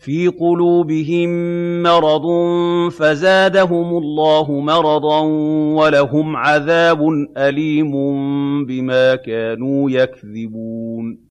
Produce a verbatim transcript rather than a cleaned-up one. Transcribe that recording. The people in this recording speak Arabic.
فِي قُلُوبِهِم مَّرَضٌ فَزَادَهُمُ اللَّهُ مَرَضًا وَلَهُمْ عَذَابٌ أَلِيمٌ بِمَا كَانُوا يَكْذِبُونَ